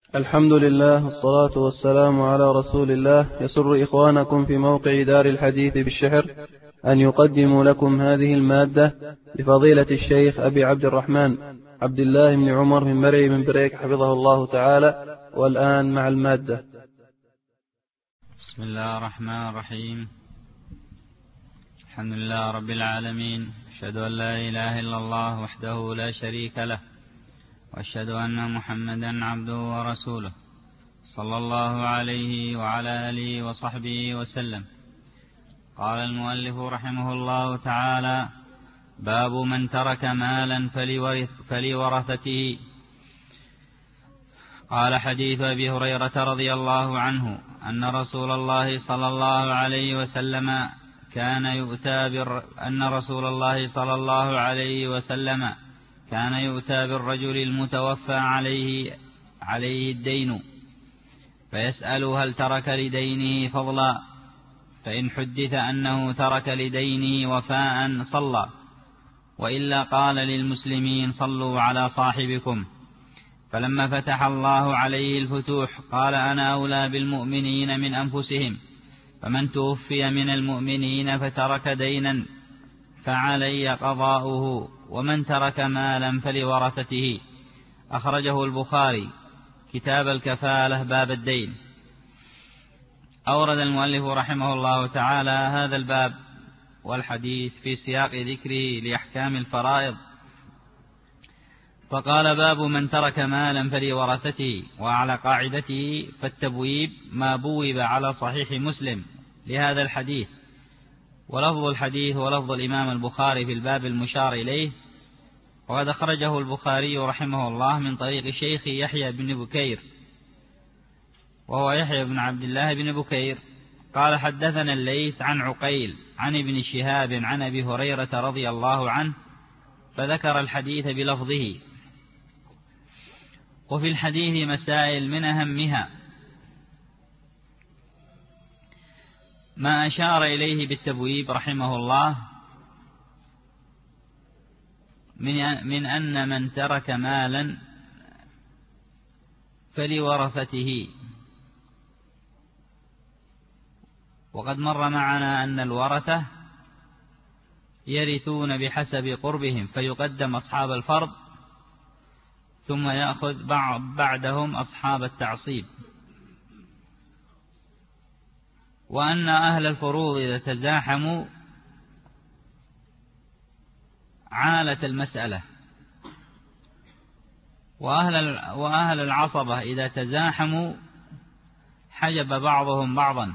الحمد لله والصلاة والسلام على رسول الله. يسر إخوانكم في موقع دار الحديث بالشحر أن يقدموا لكم هذه المادة لفضيلة الشيخ أبي عبد الرحمن عبد الله بن عمر من مرعي من بريك حفظه الله تعالى. والآن مع المادة. بسم الله الرحمن الرحيم. الحمد لله رب العالمين، أشهد أن لا إله إلا الله وحده لا شريك له، وأشهد أن محمدا عبده ورسوله، صلى الله عليه وعلى آله وصحبه وسلم. قال المؤلف رحمه الله تعالى: باب من ترك مالا فلورثته. قال: حديث أبي هريرة رضي الله عنه أن رسول الله صلى الله عليه وسلم كان يؤتى بالرجل المتوفى عليه الدين، فيسأل: هل ترك لدينه فضلا؟ فإن حدث أنه ترك لدينه وفاء صلى، وإلا قال للمسلمين: صلوا على صاحبكم. فلما فتح الله عليه الفتوح قال: أنا أولى بالمؤمنين من أنفسهم، فمن توفي من المؤمنين فترك دينا فعلي قضاؤه، ومن ترك مالا فلورثته. أخرجه البخاري كتاب الكفالة باب الدين. أورد المؤلف رحمه الله تعالى هذا الباب والحديث في سياق ذكره لأحكام الفرائض، فقال: باب من ترك مالا فلورثته. وعلى قاعدته فالتبويب ما بوب على صحيح مسلم لهذا الحديث، ولفظ الحديث ولفظ الإمام البخاري في الباب المشار إليه، وقد أخرجه البخاري رحمه الله من طريق شيخ يحيى بن بكير، وهو يحيى بن عبد الله بن بكير. قال: حدثنا الليث عن عقيل عن ابن شهاب عن أبي هريرة رضي الله عنه، فذكر الحديث بلفظه. وفي الحديث مسائل من أهمها ما أشار إليه بالتبويب رحمه الله من أن من ترك مالا فلورثته. وقد مر معنا أن الورثة يرثون بحسب قربهم، فيقدم أصحاب الفرض ثم يأخذ بعدهم أصحاب التعصيب، وأن أهل الفروض إذا تزاحموا عالت المسألة، وأهل العصبة إذا تزاحموا حجب بعضهم بعضا.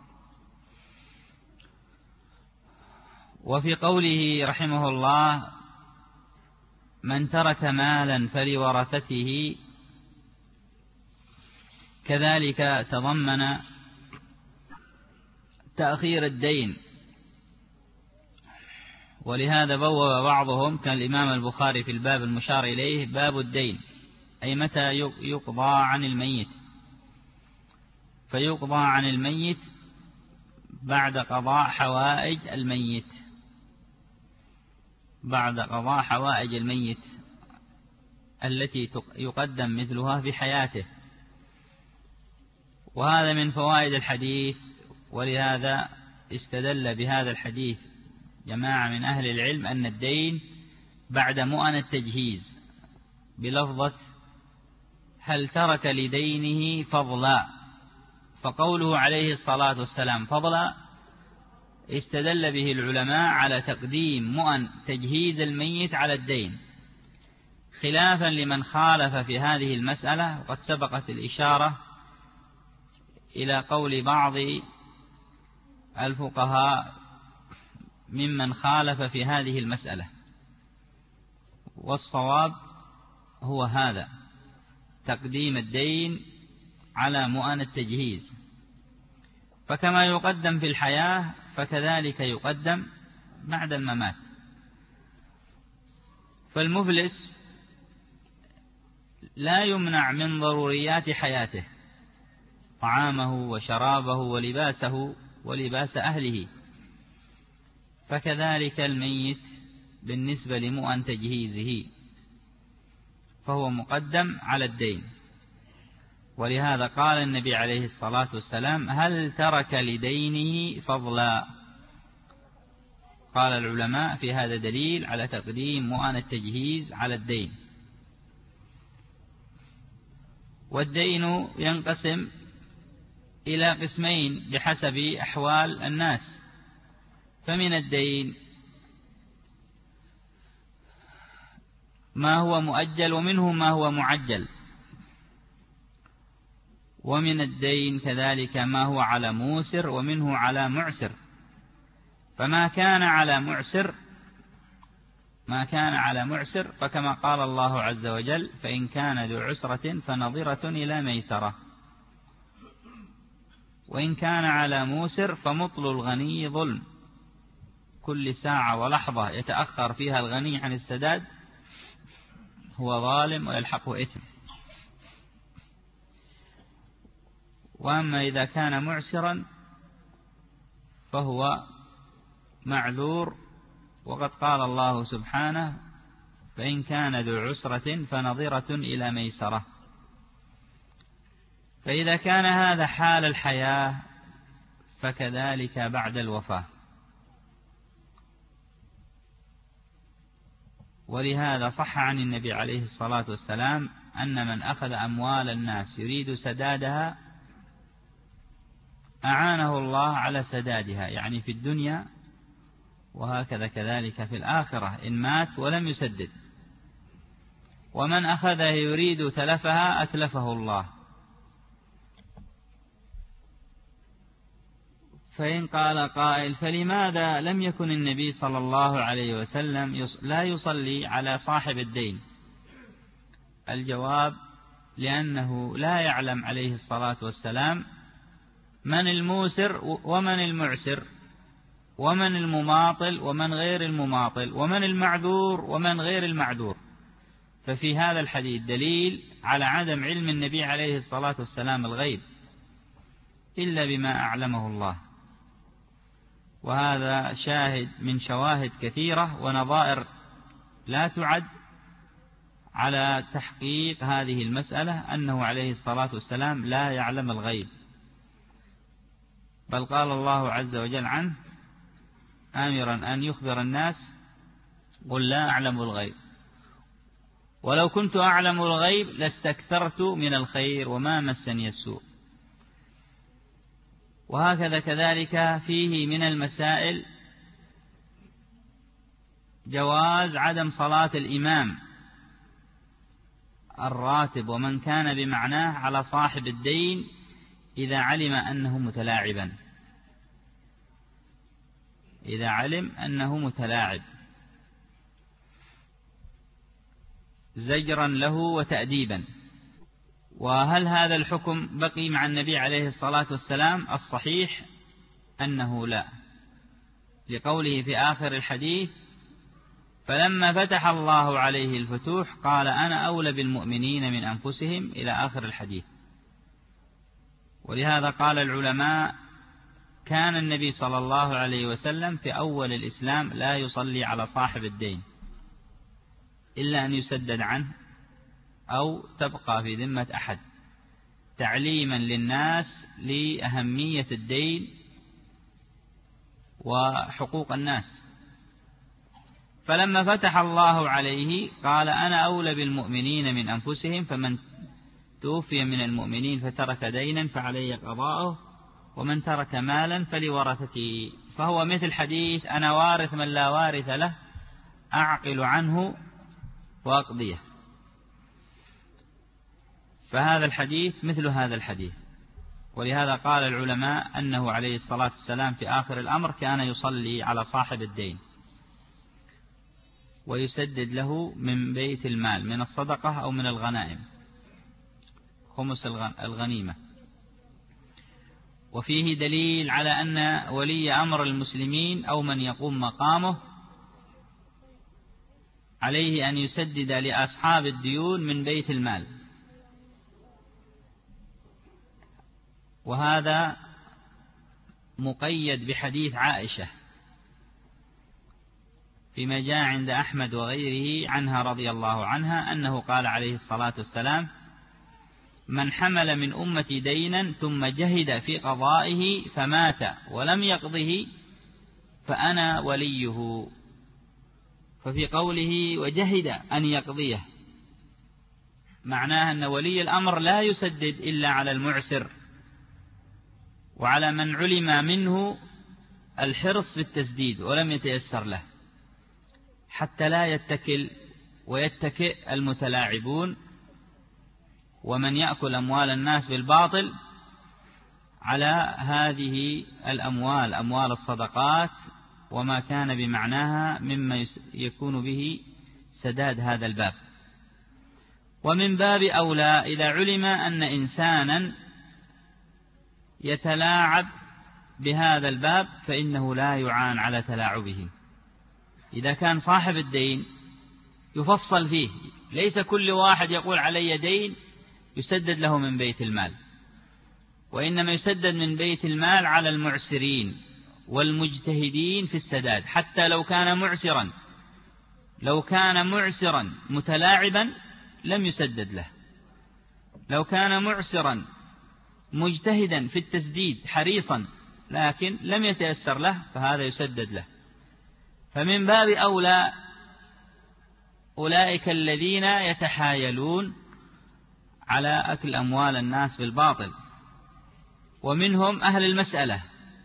وفي قوله رحمه الله: من ترك مالا فلورثته، كذلك تضمن تأخير الدين، ولهذا بوّب بعضهم كالإمام البخاري في الباب المشار إليه باب الدين، أي متى يقضى عن الميت، فيقضى عن الميت بعد قضاء حوائج الميت، التي يقدم مثلها في حياته. وهذا من فوائد الحديث، ولهذا استدل بهذا الحديث جماعة من أهل العلم أن الدين بعد مؤن التجهيز بلفظة: هل ترك لدينه فضلا. فقوله عليه الصلاة والسلام فضلا استدل به العلماء على تقديم مؤن تجهيز الميت على الدين، خلافا لمن خالف في هذه المسألة. وقد سبقت الإشارة إلى قول بعض الفقهاء ممن خالف في هذه المسألة، والصواب هو هذا: تقديم الدين على مؤن التجهيز، فكما يقدم في الحياة فكذلك يقدم بعد الممات. فالمفلس لا يمنع من ضروريات حياته، طعامه وشرابه ولباسه ولباس أهله، فكذلك الميت بالنسبة لمؤن تجهيزه فهو مقدم على الدين. ولهذا قال النبي عليه الصلاة والسلام: هل ترك لدينه فضلا؟ قال العلماء: في هذا دليل على تقديم مؤن التجهيز على الدين. والدين ينقسم إلى قسمين بحسب أحوال الناس. فمن الدين ما هو مؤجل ومنه ما هو معجل، ومن الدين كذلك ما هو على موسر ومنه على معسر. فما كان على معسر فكما قال الله عز وجل: فإن كان ذو عسرة فنظرة إلى ميسرة. وإن كان على موسر فمطل الغني ظلم، كل ساعة ولحظة يتأخر فيها الغني عن السداد هو ظالم ويلحقه إثم. وأما إذا كان معسرا فهو معذور، وقد قال الله سبحانه: فإن كان ذو عسرة فنظرة إلى ميسرة. فإذا كان هذا حال الحياة فكذلك بعد الوفاة. ولهذا صح عن النبي عليه الصلاة والسلام أن من أخذ أموال الناس يريد سدادها أعانه الله على سدادها، يعني في الدنيا، وهكذا كذلك في الآخرة إن مات ولم يسدد. ومن أخذها يريد تلفها أتلفه الله. فإن قال قائل: فلماذا لم يكن النبي صلى الله عليه وسلم لا يصلي على صاحب الدين؟ الجواب: لأنه لا يعلم عليه الصلاة والسلام من الموسر ومن المعسر، ومن المماطل ومن غير المماطل، ومن المعذور ومن غير المعذور. ففي هذا الحديث دليل على عدم علم النبي عليه الصلاة والسلام الغيب إلا بما أعلمه الله. وهذا شاهد من شواهد كثيرة ونظائر لا تعد على تحقيق هذه المسألة، أنه عليه الصلاة والسلام لا يعلم الغيب. بل قال الله عز وجل عنه آمرا أن يخبر الناس: قل لا أعلم الغيب، ولو كنت أعلم الغيب لاستكثرت من الخير وما مسني السوء. وهكذا كذلك فيه من المسائل جواز عدم صلاة الإمام الراتب ومن كان بمعناه على صاحب الدين إذا علم أنه متلاعبا، إذا علم أنه متلاعب، زجرا له وتأديبا. وهل هذا الحكم بقي مع النبي عليه الصلاة والسلام؟ الصحيح أنه لا، لقوله في آخر الحديث: فلما فتح الله عليه الفتوح قال أنا أولى بالمؤمنين من أنفسهم، إلى آخر الحديث. ولهذا قال العلماء: كان النبي صلى الله عليه وسلم في أول الإسلام لا يصلي على صاحب الدين إلا أن يسدد عنه أو تبقى في ذمة أحد، تعليما للناس لأهمية الدين وحقوق الناس. فلما فتح الله عليه قال أنا أولى بالمؤمنين من أنفسهم، فمن توفي من المؤمنين فترك دينا فعليه قضاؤه، ومن ترك مالا فلورثته. فهو مثل حديث أنا وارث من لا وارث له أعقل عنه وأقضيه. فهذا الحديث مثل هذا الحديث. ولهذا قال العلماء أنه عليه الصلاة والسلام في آخر الأمر كان يصلي على صاحب الدين ويسدد له من بيت المال، من الصدقة أو من الغنائم، خمس الغنيمة. وفيه دليل على أن ولي أمر المسلمين أو من يقوم مقامه عليه أن يسدد لأصحاب الديون من بيت المال. وهذا مقيد بحديث عائشة فيما جاء عند أحمد وغيره عنها رضي الله عنها أنه قال عليه الصلاة والسلام: من حمل من أمتي دينا ثم جهد في قضائه فمات ولم يقضه فأنا وليه. ففي قوله وجهد أن يقضيه معناه أن ولي الأمر لا يسدد إلا على المعسر وعلى من علم منه الحرص في التسديد ولم يتيسر له، حتى لا يتكل ويتكئ المتلاعبون ومن يأكل أموال الناس بالباطل على هذه الأموال، أموال الصدقات وما كان بمعناها مما يكون به سداد هذا الباب. ومن باب أولى إذا علم أن إنسانا يتلاعب بهذا الباب فإنه لا يعان على تلاعبه. إذا كان صاحب الدين يفصل فيه، ليس كل واحد يقول علي دين يسدد له من بيت المال، وإنما يسدد من بيت المال على المعسرين والمجتهدين في السداد، حتى لو كان معسرا، لو كان معسرا متلاعبا لم يسدد له، لو كان معسرا مجتهدا في التسديد حريصا لكن لم يتيسر له فهذا يسدد له. فمن باب أولى أولئك الذين يتحايلون على أكل أموال الناس بالباطل، ومنهم أهل المسألة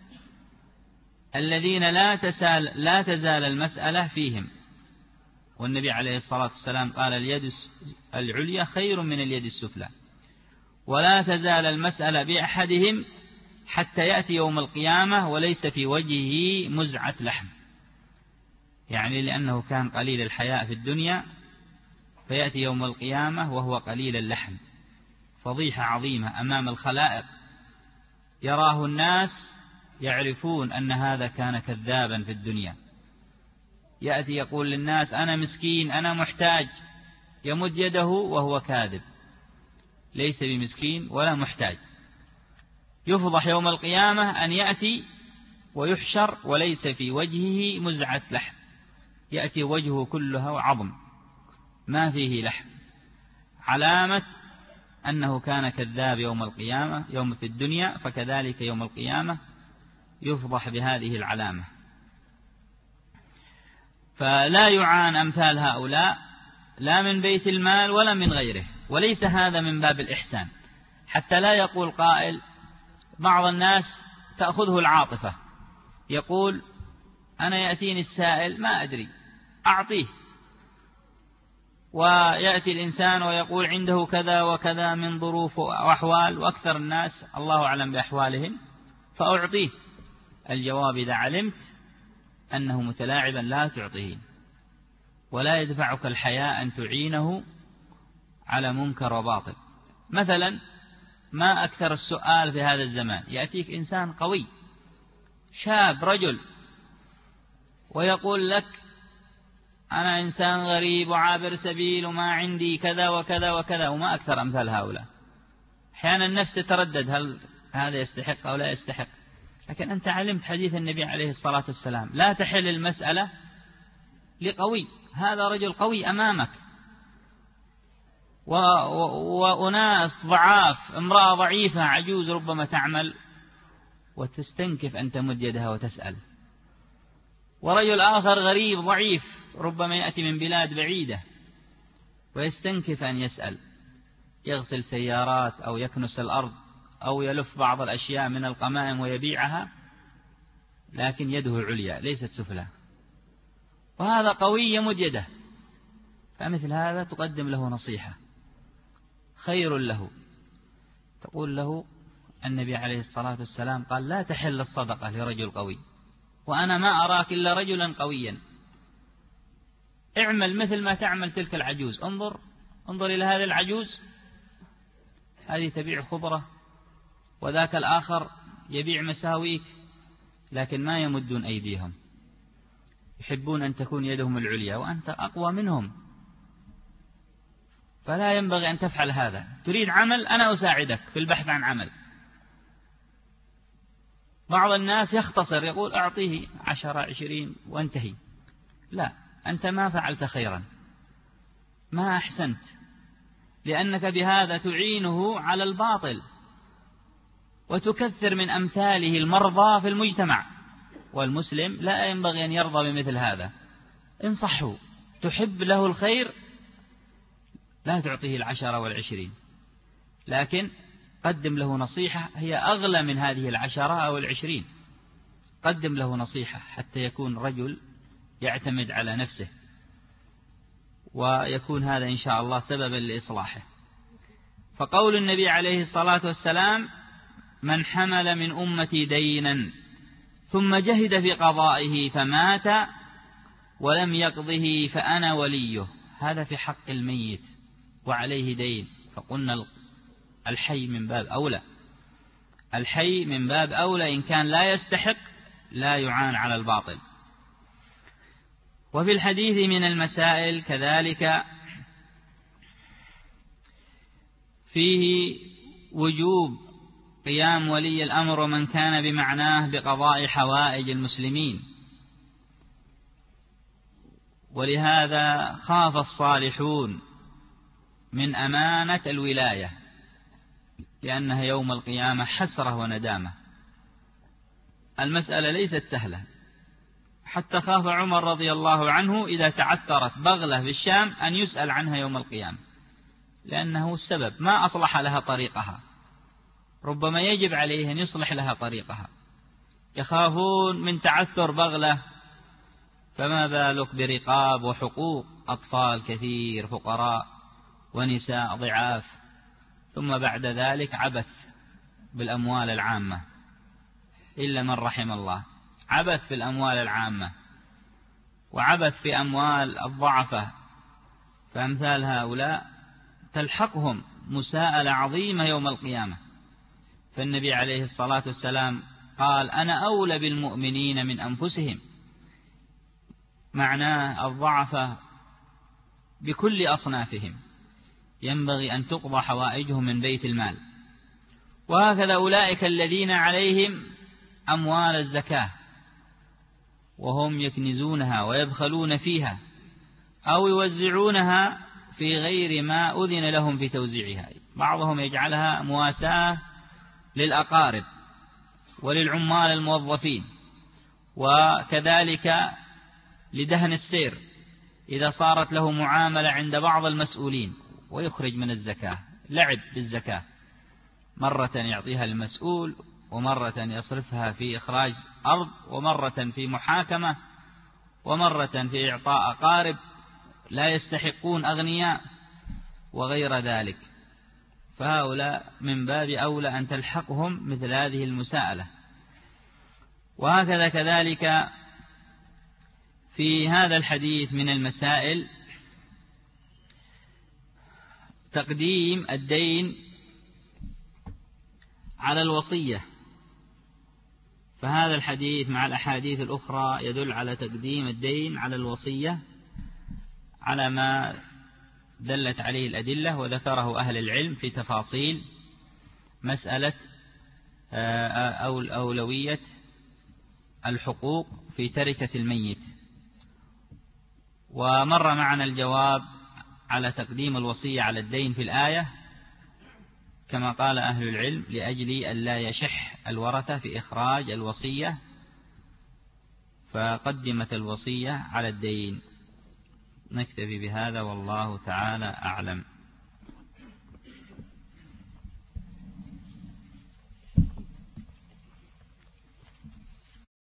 الذين لا تزال المسألة فيهم، والنبي عليه الصلاة والسلام قال اليد العليا خير من اليد السفلى، ولا تزال المسألة بأحدهم حتى يأتي يوم القيامة وليس في وجهه مزعة لحم، يعني لأنه كان قليل الحياء في الدنيا فيأتي يوم القيامة وهو قليل اللحم، فضيحة عظيمة أمام الخلائق، يراه الناس يعرفون أن هذا كان كذابا في الدنيا، يأتي يقول للناس أنا مسكين أنا محتاج، يمد يده وهو كاذب ليس بمسكين ولا محتاج. يفضح يوم القيامة أن يأتي ويحشر وليس في وجهه مزعة لحم، يأتي وجهه كله عظم ما فيه لحم، علامة أنه كان كذاب يوم القيامة. يوم في الدنيا فكذلك يوم القيامة يفضح بهذه العلامة. فلا يعان أمثال هؤلاء لا من بيت المال ولا من غيره، وليس هذا من باب الإحسان، حتى لا يقول قائل بعض الناس تأخذه العاطفة يقول أنا يأتيني السائل ما أدري أعطيه، ويأتي الإنسان ويقول عنده كذا وكذا من ظروف وأحوال وأكثر الناس الله أعلم بأحوالهم فأعطيه. الجواب إذا علمت أنه متلاعبا لا تعطيه، ولا يدفعك الحياء أن تعينه على منكر وباطل. مثلا ما أكثر السؤال في هذا الزمان، يأتيك إنسان قوي شاب رجل ويقول لك أنا إنسان غريب وعابر سبيل وما عندي كذا وكذا وكذا، وما أكثر أمثال هؤلاء. أحيانا النفس تتردد هل هذا يستحق أو لا يستحق، لكن أنت علمت حديث النبي عليه الصلاة والسلام لا تحل المسألة لقوي، هذا رجل قوي أمامك وأناس ضعاف، امرأة ضعيفة عجوز ربما تعمل وتستنكف أن تمد يدها وتسأل، ورجل آخر غريب ضعيف ربما يأتي من بلاد بعيدة ويستنكف أن يسأل، يغسل سيارات أو يكنس الأرض أو يلف بعض الأشياء من القمائم ويبيعها، لكن يده عليا ليست سفلى، وهذا قوي يمد يده. فمثل هذا تقدم له نصيحة خير له، تقول له النبي عليه الصلاة والسلام قال لا تحل الصدقة لرجل قوي، وأنا ما أراك إلا رجلا قويا، اعمل مثل ما تعمل تلك العجوز، انظر إلى هذه العجوز، هذه تبيع خضرة وذاك الآخر يبيع مساويك، لكن ما يمدون أيديهم، يحبون أن تكون يدهم العليا وأنت أقوى منهم، فلا ينبغي أن تفعل هذا. تريد عمل أنا أساعدك في البحث عن عمل. بعض الناس يختصر يقول أعطيه 10 20 وانتهي، لا، أنت ما فعلت خيرا، ما أحسنت، لأنك بهذا تعينه على الباطل وتكثر من أمثاله المرضى في المجتمع، والمسلم لا ينبغي أن يرضى بمثل هذا. انصحه، تحب له الخير، لا تعطيه 10 و20، لكن قدم له نصيحة هي أغلى من هذه 10 أو 20. قدم له نصيحة حتى يكون رجل يعتمد على نفسه، ويكون هذا إن شاء الله سببا لإصلاحه. فقول النبي عليه الصلاة والسلام: من حمل من أمتي دينا ثم جهد في قضائه فمات ولم يقضه فأنا وليه، هذا في حق الميت وعليه دين. فقلنا الحي من باب أولى، الحي من باب أولى، إن كان لا يستحق لا يعان على الباطل. وفي الحديث من المسائل كذلك فيه وجوب قيام ولي الأمر ومن كان بمعناه بقضاء حوائج المسلمين، ولهذا خاف الصالحون من أمانة الولاية، لأنها يوم القيامة حسرة وندامة. المسألة ليست سهلة، حتى خاف عمر رضي الله عنه إذا تعثرت بغلة في الشام أن يسأل عنها يوم القيامة، لأنه السبب ما أصلح لها طريقها، ربما يجب عليه أن يصلح لها طريقها. يخافون من تعثر بغلة، فما بالك برقاب وحقوق أطفال كثير فقراء ونساء ضعاف، ثم بعد ذلك عبث بالأموال العامة، إلا من رحم الله، عبث في الأموال العامة وعبث في أموال الضعفة. فأمثال هؤلاء تلحقهم مساءلة عظيمة يوم القيامة. فالنبي عليه الصلاة والسلام قال: أنا أولى بالمؤمنين من أنفسهم، معناه الضعفة بكل أصنافهم ينبغي أن تقضى حوائجهم من بيت المال. وهكذا أولئك الذين عليهم أموال الزكاة وهم يكنزونها ويبخلون فيها أو يوزعونها في غير ما أذن لهم في توزيعها، بعضهم يجعلها مواساة للأقارب وللعمال الموظفين، وكذلك لدهن السير إذا صارت له معاملة عند بعض المسؤولين ويخرج من الزكاة، لعب بالزكاة، مرة يعطيها للمسؤول ومرة يصرفها في إخراج أرض ومرة في محاكمة ومرة في إعطاء أقارب لا يستحقون أغنياء وغير ذلك. فهؤلاء من باب أولى أن تلحقهم مثل هذه المساءلة. وهكذا كذلك في هذا الحديث من المسائل تقديم الدين على الوصية، فهذا الحديث مع الأحاديث الأخرى يدل على تقديم الدين على الوصية على ما دلت عليه الأدلة، وذكره أهل العلم في تفاصيل مسألة أولوية الحقوق في تركة الميت. ومر معنا الجواب على تقديم الوصية على الدين في الآية كما قال أهل العلم لأجل أن لا يشح الورثة في إخراج الوصية، فقدمت الوصية على الدين. نكتفي بهذا والله تعالى أعلم.